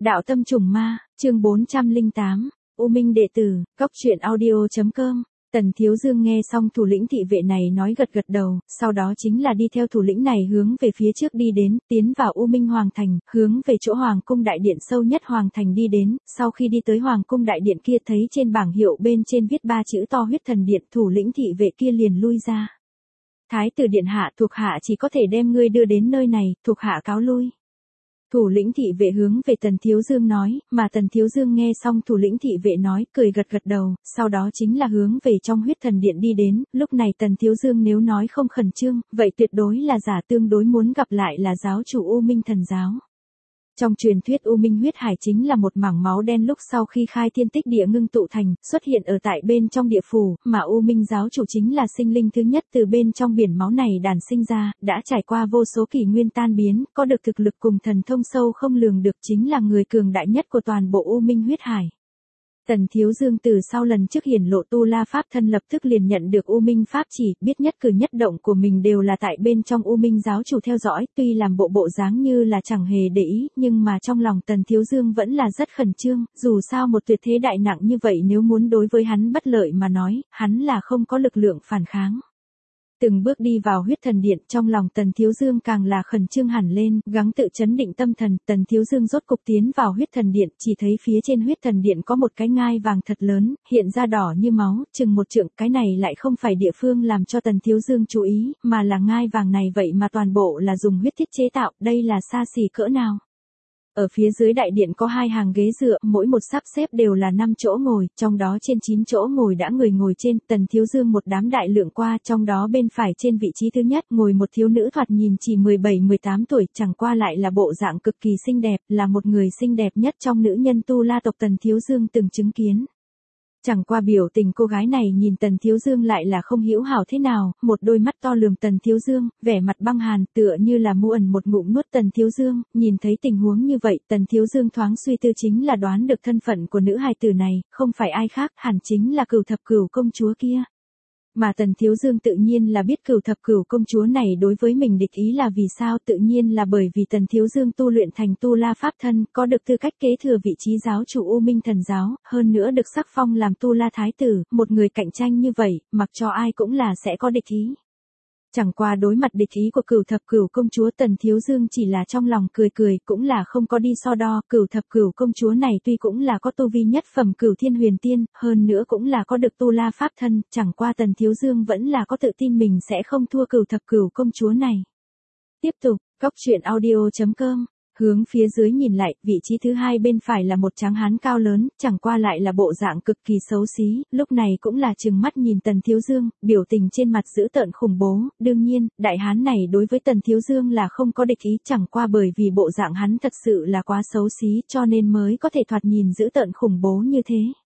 Đạo tâm trùng ma, chương 408, U Minh đệ tử, Cóc truyện audio.com. Tần Thiếu Dương nghe xong thủ lĩnh thị vệ này nói gật gật đầu, sau đó chính là đi theo thủ lĩnh này hướng về phía trước đi đến, tiến vào U Minh Hoàng Thành, hướng về chỗ Hoàng cung đại điện sâu nhất Hoàng Thành đi đến, sau khi đi tới Hoàng cung đại điện kia thấy trên bảng hiệu bên trên viết 3 chữ to huyết thần điện, thủ lĩnh thị vệ kia liền lui ra. Thái tử điện hạ, thuộc hạ chỉ có thể đem ngươi đưa đến nơi này, thuộc hạ cáo lui. Thủ lĩnh thị vệ hướng về Tần Thiếu Dương nói, mà Tần Thiếu Dương nghe xong thủ lĩnh thị vệ nói, cười gật gật đầu, sau đó chính là hướng về trong huyết thần điện đi đến, lúc này Tần Thiếu Dương nếu nói không khẩn trương, vậy tuyệt đối là giả, tương đối muốn gặp lại là giáo chủ U Minh thần giáo. Trong truyền thuyết U Minh huyết hải chính là một mảng máu đen lúc sau khi khai thiên tích địa ngưng tụ thành, xuất hiện ở tại bên trong địa phủ, mà U Minh giáo chủ chính là sinh linh thứ nhất từ bên trong biển máu này đàn sinh ra, đã trải qua vô số kỷ nguyên tan biến, có được thực lực cùng thần thông sâu không lường được, chính là người cường đại nhất của toàn bộ U Minh huyết hải. Tần Thiếu Dương từ sau lần trước hiển lộ tu la pháp thân lập tức liền nhận được U Minh pháp chỉ, biết nhất cử nhất động của mình đều là tại bên trong U Minh giáo chủ theo dõi, tuy làm bộ dáng như là chẳng hề để ý, nhưng mà trong lòng Tần Thiếu Dương vẫn là rất khẩn trương, dù sao một tuyệt thế đại nặng như vậy nếu muốn đối với hắn bất lợi mà nói, hắn là không có lực lượng phản kháng. Từng bước đi vào huyết thần điện, trong lòng Tần Thiếu Dương càng là khẩn trương hẳn lên, gắng tự chấn định tâm thần, Tần Thiếu Dương rốt cục tiến vào huyết thần điện, chỉ thấy phía trên huyết thần điện có một cái ngai vàng thật lớn, hiện ra đỏ như máu, chừng một trượng, cái này lại không phải địa phương làm cho Tần Thiếu Dương chú ý, mà là ngai vàng này vậy mà toàn bộ là dùng huyết thiết chế tạo, đây là xa xỉ cỡ nào. Ở phía dưới đại điện có 2 hàng ghế dựa, mỗi một sắp xếp đều là 5 chỗ ngồi, trong đó trên 9 chỗ ngồi đã người ngồi trên, Tần Thiếu Dương một đám đại lượng qua, trong đó bên phải trên vị trí thứ nhất ngồi một thiếu nữ thoạt nhìn chỉ 17-18 tuổi, chẳng qua lại là bộ dạng cực kỳ xinh đẹp, là một người xinh đẹp nhất trong nữ nhân tu la tộc Tần Thiếu Dương từng chứng kiến. Chẳng qua biểu tình cô gái này nhìn Tần Thiếu Dương lại là không hiểu hảo thế nào, một đôi mắt to lườm Tần Thiếu Dương, vẻ mặt băng hàn, tựa như là mu ẩn một ngụm nuốt Tần Thiếu Dương, nhìn thấy tình huống như vậy, Tần Thiếu Dương thoáng suy tư chính là đoán được thân phận của nữ hài tử này, không phải ai khác, hẳn chính là Cửu Thập Cửu công chúa kia. Mà Tần Thiếu Dương tự nhiên là biết Cửu Thập Cửu công chúa này đối với mình địch ý là vì sao, tự nhiên là bởi vì Tần Thiếu Dương tu luyện thành tu la pháp thân, có được tư cách kế thừa vị trí giáo chủ U Minh thần giáo, hơn nữa được sắc phong làm tu la thái tử, một người cạnh tranh như vậy, mặc cho ai cũng là sẽ có địch ý. Chẳng qua đối mặt địch ý của Cửu Thập Cửu công chúa, Tần Thiếu Dương chỉ là trong lòng cười cười, cũng là không có đi so đo, Cửu Thập Cửu công chúa này tuy cũng là có tu vi nhất phẩm Cửu Thiên Huyền Tiên, hơn nữa cũng là có được tu la pháp thân, chẳng qua Tần Thiếu Dương vẫn là có tự tin mình sẽ không thua Cửu Thập Cửu công chúa này. Tiếp tục, Cóc truyện audio.com. Hướng phía dưới nhìn lại, vị trí thứ hai bên phải là một tráng hán cao lớn, chẳng qua lại là bộ dạng cực kỳ xấu xí, lúc này cũng là trừng mắt nhìn Tần Thiếu Dương, biểu tình trên mặt dữ tợn khủng bố, đương nhiên, đại hán này đối với Tần Thiếu Dương là không có địch ý, chẳng qua bởi vì bộ dạng hắn thật sự là quá xấu xí cho nên mới có thể thoạt nhìn dữ tợn khủng bố như thế.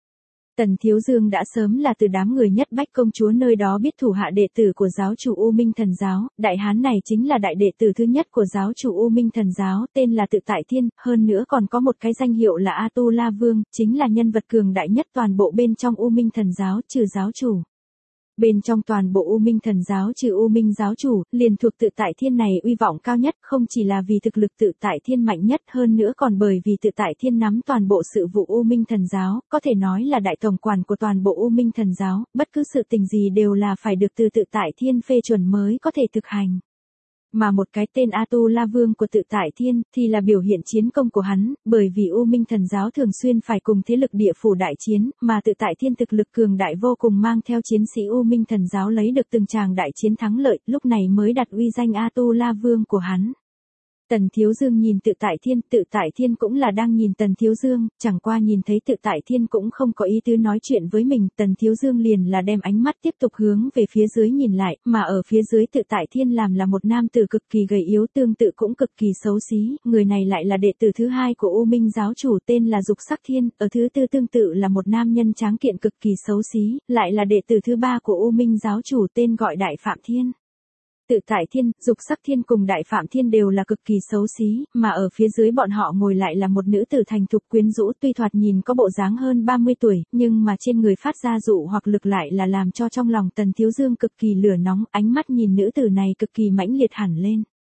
Tần Thiếu Dương đã sớm là từ đám người nhất bách công chúa nơi đó biết thủ hạ đệ tử của giáo chủ U Minh thần giáo, đại hán này chính là đại đệ tử thứ nhất của giáo chủ U Minh thần giáo, tên là Tự Tại Thiên, hơn nữa còn có một cái danh hiệu là A Tu La Vương, chính là nhân vật cường đại nhất toàn bộ bên trong U Minh thần giáo, trừ giáo chủ. Bên trong toàn bộ U Minh thần giáo trừ U Minh giáo chủ, liền thuộc Tự Tại Thiên này uy vọng cao nhất, không chỉ là vì thực lực Tự Tại Thiên mạnh nhất, hơn nữa còn bởi vì Tự Tại Thiên nắm toàn bộ sự vụ U Minh thần giáo, có thể nói là đại tổng quản của toàn bộ U Minh thần giáo, bất cứ sự tình gì đều là phải được từ Tự Tại Thiên phê chuẩn mới có thể thực hành. Mà một cái tên A Tu La Vương của Tự Tại Thiên thì là biểu hiện chiến công của hắn, bởi vì U Minh thần giáo thường xuyên phải cùng thế lực địa phủ đại chiến, mà Tự Tại Thiên thực lực cường đại vô cùng mang theo chiến sĩ U Minh thần giáo lấy được từng tràng đại chiến thắng lợi, lúc này mới đặt uy danh A Tu La Vương của hắn. Tần Thiếu Dương nhìn Tự Tại Thiên cũng là đang nhìn Tần Thiếu Dương, chẳng qua nhìn thấy Tự Tại Thiên cũng không có ý tứ nói chuyện với mình, Tần Thiếu Dương liền là đem ánh mắt tiếp tục hướng về phía dưới nhìn lại, mà ở phía dưới Tự Tại Thiên làm là một nam tử cực kỳ gầy yếu, tương tự cũng cực kỳ xấu xí, người này lại là đệ tử thứ hai của U Minh giáo chủ tên là Dục Sắc Thiên, ở thứ tư tương tự là một nam nhân tráng kiện cực kỳ xấu xí, lại là đệ tử thứ ba của U Minh giáo chủ tên gọi Đại Phạm Thiên. Tự Tại Thiên, Dục Sắc Thiên cùng Đại Phạm Thiên đều là cực kỳ xấu xí, mà ở phía dưới bọn họ ngồi lại là một nữ tử thành thục quyến rũ, tuy thoạt nhìn có bộ dáng hơn 30 tuổi, nhưng mà trên người phát ra dụ hoặc lực lại là làm cho trong lòng Tần Thiếu Dương cực kỳ lửa nóng, ánh mắt nhìn nữ tử này cực kỳ mãnh liệt hẳn lên.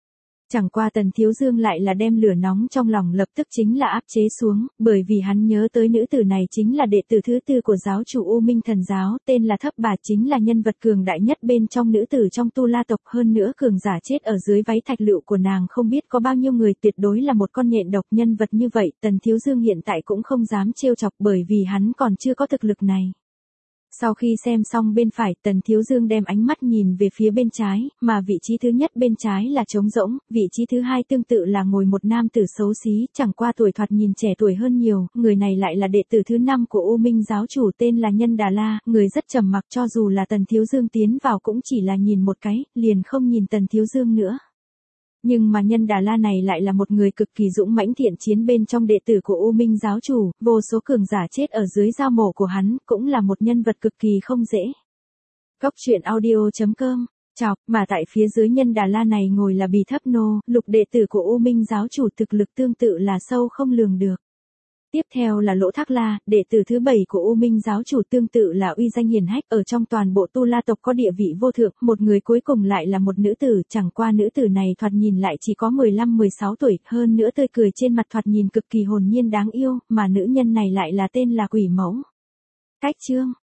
Chẳng qua Tần Thiếu Dương lại là đem lửa nóng trong lòng lập tức chính là áp chế xuống, bởi vì hắn nhớ tới nữ tử này chính là đệ tử thứ tư của giáo chủ U Minh Thần Giáo, tên là Thấp Bà, chính là nhân vật cường đại nhất bên trong nữ tử trong Tu La tộc, hơn nữa cường giả chết ở dưới váy thạch lựu của nàng không biết có bao nhiêu người, tuyệt đối là một con nhện độc. Nhân vật như vậy, Tần Thiếu Dương hiện tại cũng không dám trêu chọc bởi vì hắn còn chưa có thực lực này. Sau khi xem xong bên phải, Tần Thiếu Dương đem ánh mắt nhìn về phía bên trái, mà vị trí thứ nhất bên trái là trống rỗng, vị trí thứ hai tương tự là ngồi một nam tử xấu xí, chẳng qua tuổi thoạt nhìn trẻ tuổi hơn nhiều, người này lại là đệ tử thứ 5 của U Minh giáo chủ, tên là Nhân Đà La, người rất trầm mặc, cho dù là Tần Thiếu Dương tiến vào cũng chỉ là nhìn một cái, liền không nhìn Tần Thiếu Dương nữa. Nhưng mà Nhân Đà La này lại là một người cực kỳ dũng mãnh thiện chiến bên trong đệ tử của U Minh giáo chủ, vô số cường giả chết ở dưới dao mổ của hắn, cũng là một nhân vật cực kỳ không dễ. Cốc truyện audio.com. Chào, mà tại phía dưới Nhân Đà La này ngồi là Bì Thấp Nô, lục đệ tử của U Minh giáo chủ, thực lực tương tự là sâu không lường được. Tiếp theo là Lỗ Thác La, đệ tử thứ 7 của U Minh giáo chủ, tương tự là uy danh hiển hách, ở trong toàn bộ Tu La tộc có địa vị vô thượng. Một người cuối cùng lại là một nữ tử, chẳng qua nữ tử này thoạt nhìn lại chỉ có 15-16 tuổi, hơn nữa tươi cười trên mặt thoạt nhìn cực kỳ hồn nhiên đáng yêu, mà nữ nhân này lại là tên là Quỷ Mẫu. Cách chương